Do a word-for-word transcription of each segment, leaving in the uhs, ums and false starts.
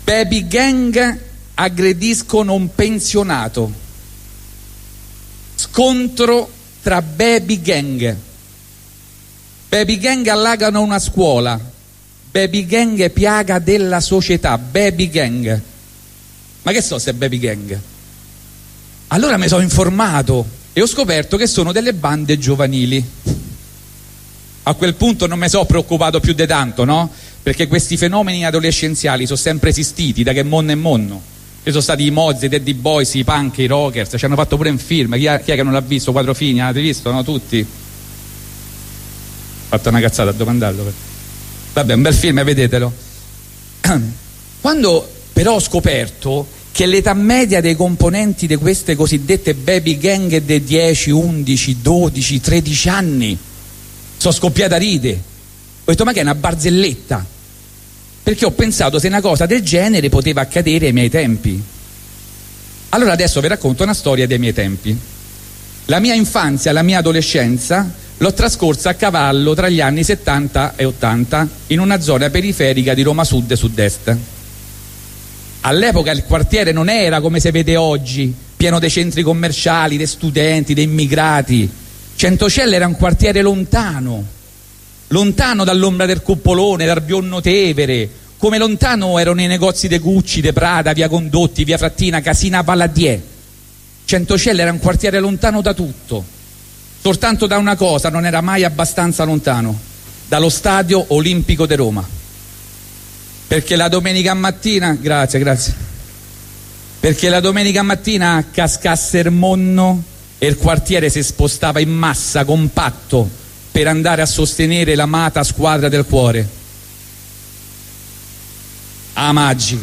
Baby gang aggrediscono un pensionato. Scontro tra baby gang. Baby gang allagano una scuola. Baby gang è piaga della società. Baby gang. Ma che so se è baby gang? Allora mi sono informato e ho scoperto che sono delle bande giovanili. A quel punto non mi sono preoccupato più di tanto, no? Perché questi fenomeni adolescenziali sono sempre esistiti, da che monno e monno. Ci sono stati i Mozzi, i Daddy Boys, i punk, i rockers, ci hanno fatto pure un film. Chi è, chi è che non l'ha visto? Quattrofini, l'avete visto? No? Tutti? Ho fatto una cazzata a domandarlo. Vabbè, un bel film, vedetelo. Quando però ho scoperto che l'età media dei componenti di queste cosiddette baby gang è dei dieci, undici, dodici, tredici anni, sono scoppiata a ride. Ho detto, ma che è una barzelletta? Perché ho pensato se una cosa del genere poteva accadere ai miei tempi. Allora adesso vi racconto una storia dei miei tempi. La mia infanzia, la mia adolescenza l'ho trascorsa a cavallo tra gli anni settanta e ottanta in una zona periferica di Roma Sud e Sud-Est. All'epoca il quartiere non era come si vede oggi, pieno dei centri commerciali, dei studenti, dei immigrati. Centocelle era un quartiere lontano, lontano dall'ombra del Cuppolone, dal Bionno Tevere, come lontano erano i negozi de Gucci, de Prada, via Condotti, via Frattina, Casina Palladier. Centocelle era un quartiere lontano da tutto, soltanto da una cosa, non era mai abbastanza lontano, dallo Stadio Olimpico di Roma. Perché la domenica mattina, grazie, grazie, perché la domenica mattina cascasse il monno e il quartiere si spostava in massa, compatto, per andare a sostenere l'amata squadra del cuore. Ah, magica.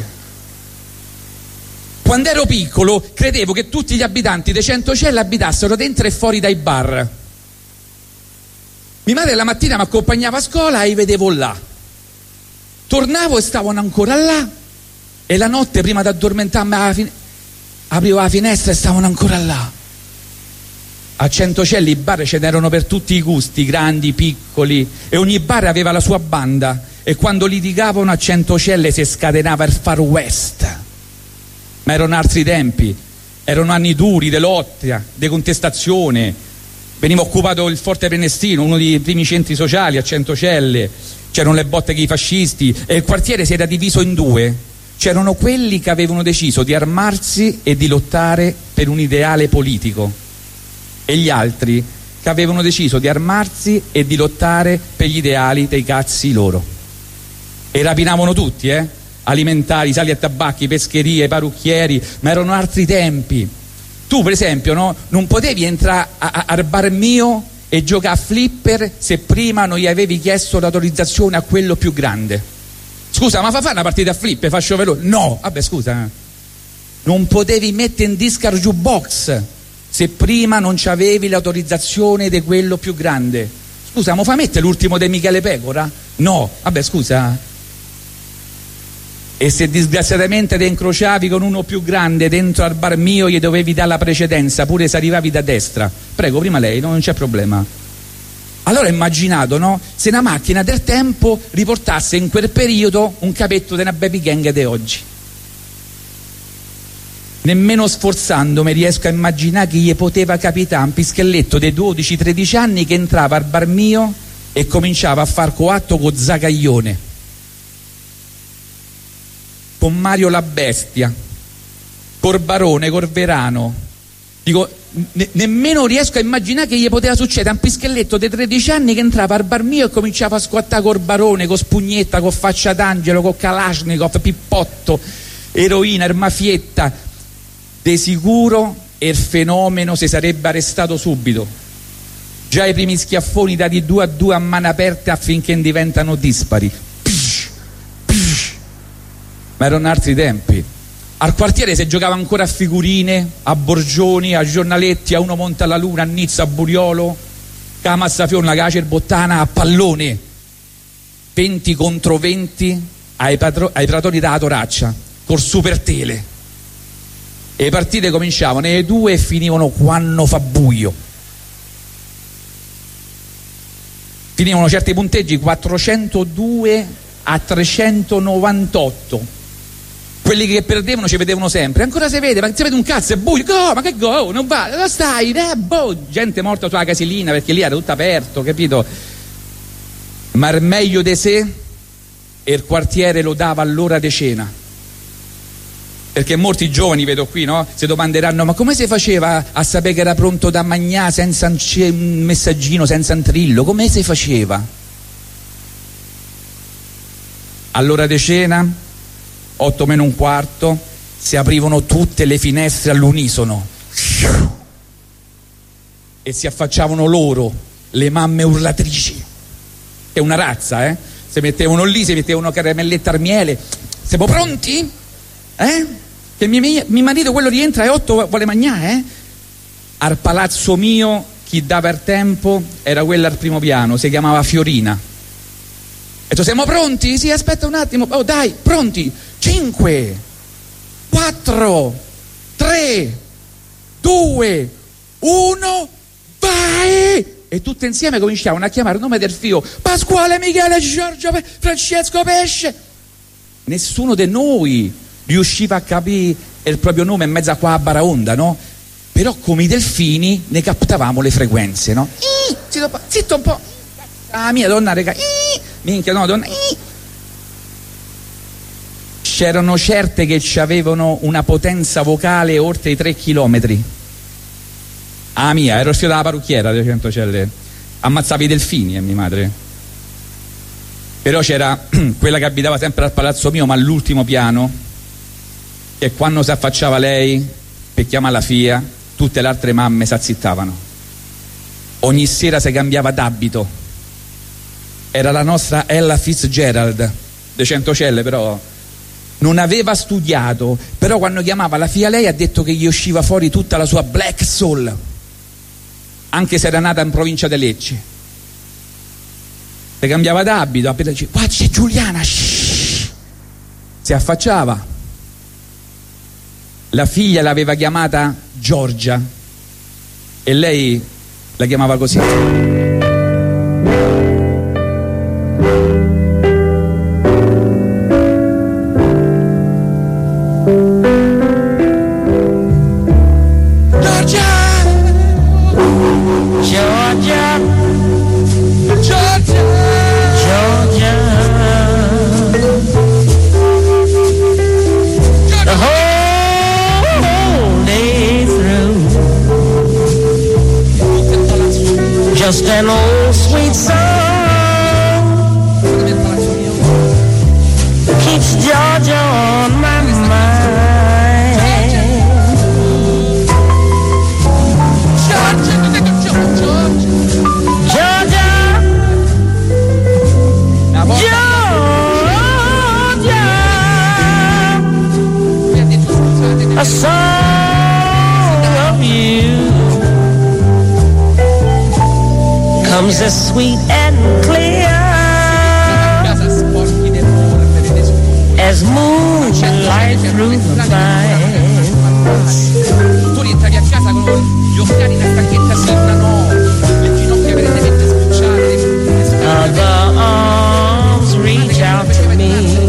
Quando ero piccolo credevo che tutti gli abitanti di Centocelle abitassero dentro e fuori dai bar. Mia madre la mattina mi accompagnava a scuola e li vedevo là. Tornavo e stavano ancora là, e la notte prima di addormentarmi fin- aprivo la finestra e stavano ancora là. A Centocelle i bar ce n'erano per tutti i gusti, grandi, piccoli, e ogni bar aveva la sua banda, e quando litigavano a Centocelle si scatenava il Far West. Ma erano altri tempi, erano anni duri, di lotta, di contestazione. Veniva occupato il Forte Prenestino, uno dei primi centri sociali a Centocelle. C'erano le botte che i fascisti e il quartiere si era diviso in due. C'erano quelli che avevano deciso di armarsi e di lottare per un ideale politico, e gli altri che avevano deciso di armarsi e di lottare per gli ideali dei cazzi loro. E rapinavano tutti, eh? Alimentari, sali a tabacchi, pescherie, parrucchieri, ma erano altri tempi. Tu per esempio, no? Non potevi entrare al bar mio e giocare a flipper se prima non gli avevi chiesto l'autorizzazione a quello più grande. Scusa, ma fa fare una partita a flipper, faccio veloce? No, vabbè scusa. Non potevi mettere in disco al jukebox se prima non c'avevi l'autorizzazione di quello più grande. Scusa, ma fa mettere l'ultimo di Michele Pecora? No, vabbè scusa. E se disgraziatamente ti incrociavi con uno più grande dentro al bar mio gli dovevi dare la precedenza, pure se arrivavi da destra. Prego, prima lei, no, non c'è problema. Allora ho immaginato, no, se una macchina del tempo riportasse in quel periodo un capetto della baby gang di oggi. Nemmeno sforzandomi riesco a immaginare che gli poteva capitare un pischelletto dei dodici tredici anni che entrava al bar mio e cominciava a far coatto con Zacaglione, con Mario la Bestia, Corbarone, Corverano. Dico, ne- nemmeno riesco a immaginare che gli poteva succedere a un pischelletto dei tredici anni che entrava al bar mio e cominciava a squattare Corbarone, con Spugnetta, con Faccia d'Angelo, con Kalashnikov, Pippotto, eroina, ermafietta. De sicuro il fenomeno si sarebbe arrestato subito. Già i primi schiaffoni dati due a due a mano aperte affinché diventano dispari. Psh, psh. Ma erano altri tempi. Al quartiere si giocava ancora a figurine, a Borgioni, a giornaletti, a Uno monta la luna, a Nizza, a Buriolo, a Massafione, la Cacer Bottana, a pallone. venti contro venti ai, patro- ai platoni della Toraccia, col super tele. E le partite cominciavano alle due e finivano quando fa buio. Finivano certi punteggi quattrocentodue a trecentonovantotto. quelli che perdevano ci vedevano sempre, ancora si vede, ma si vede un cazzo, è buio, go, ma che go, non va, dove stai, eh, boh, gente morta sulla casilina perché lì era tutto aperto, capito? Ma il meglio di sé e il quartiere lo dava all'ora di cena, perché molti giovani, vedo qui, no, si domanderanno, ma come si faceva a sapere che era pronto da mangiare senza un messaggino, senza un trillo, come si faceva? All'ora di cena, otto meno un quarto, si aprivano tutte le finestre all'unisono e si affacciavano loro, le mamme urlatrici, è una razza, eh? Si mettevano lì, si mettevano caramellette al miele, siamo pronti? Eh? Che mio, mio marito quello rientra alle otto vuole mangiare, eh? Al palazzo mio chi dava il tempo era quella al primo piano, si chiamava Fiorina. E tu siamo pronti? Sì, aspetta un attimo, oh dai, pronti? cinque, quattro, tre, due, uno, vai! E tutte insieme cominciavano a chiamare il nome del figlio, Pasquale, Michele, Giorgio, Francesco, Pesce. Nessuno di noi riusciva a capire il proprio nome in mezzo a qua baraonda, no? Però come i delfini ne captavamo le frequenze, no? Zitto, zitto un po', ah mia donna, rega, minchia no donna, c'erano certe che ci avevano una potenza vocale oltre i tre chilometri. Ah mia, ero uscito dalla parrucchiera delle Centocelle, ammazzavi i delfini, eh, mia madre. Però c'era quella che abitava sempre al palazzo mio, ma all'ultimo piano, che quando si affacciava lei per chiamare la figlia, tutte le altre mamme si azzittavano. Ogni sera si cambiava d'abito. Era la nostra Ella Fitzgerald, de Centocelle, però non aveva studiato, però quando chiamava la figlia lei ha detto che gli usciva fuori tutta la sua black soul, anche se era nata in provincia di Lecce. Si cambiava d'abito, appena diceva qua c'è Giuliana, shh, si affacciava. La figlia l'aveva chiamata Giorgia e lei la chiamava così. Just an old sweet song keeps Georgia on my mind. Georgia, Georgia, a song of you comes as sweet and clear as moonlight through the pines. Tu rientravi a casa con gli occhiali in stacchetta sembrano le ginocchia vedentemente sbucciate. Other arms reach out to me.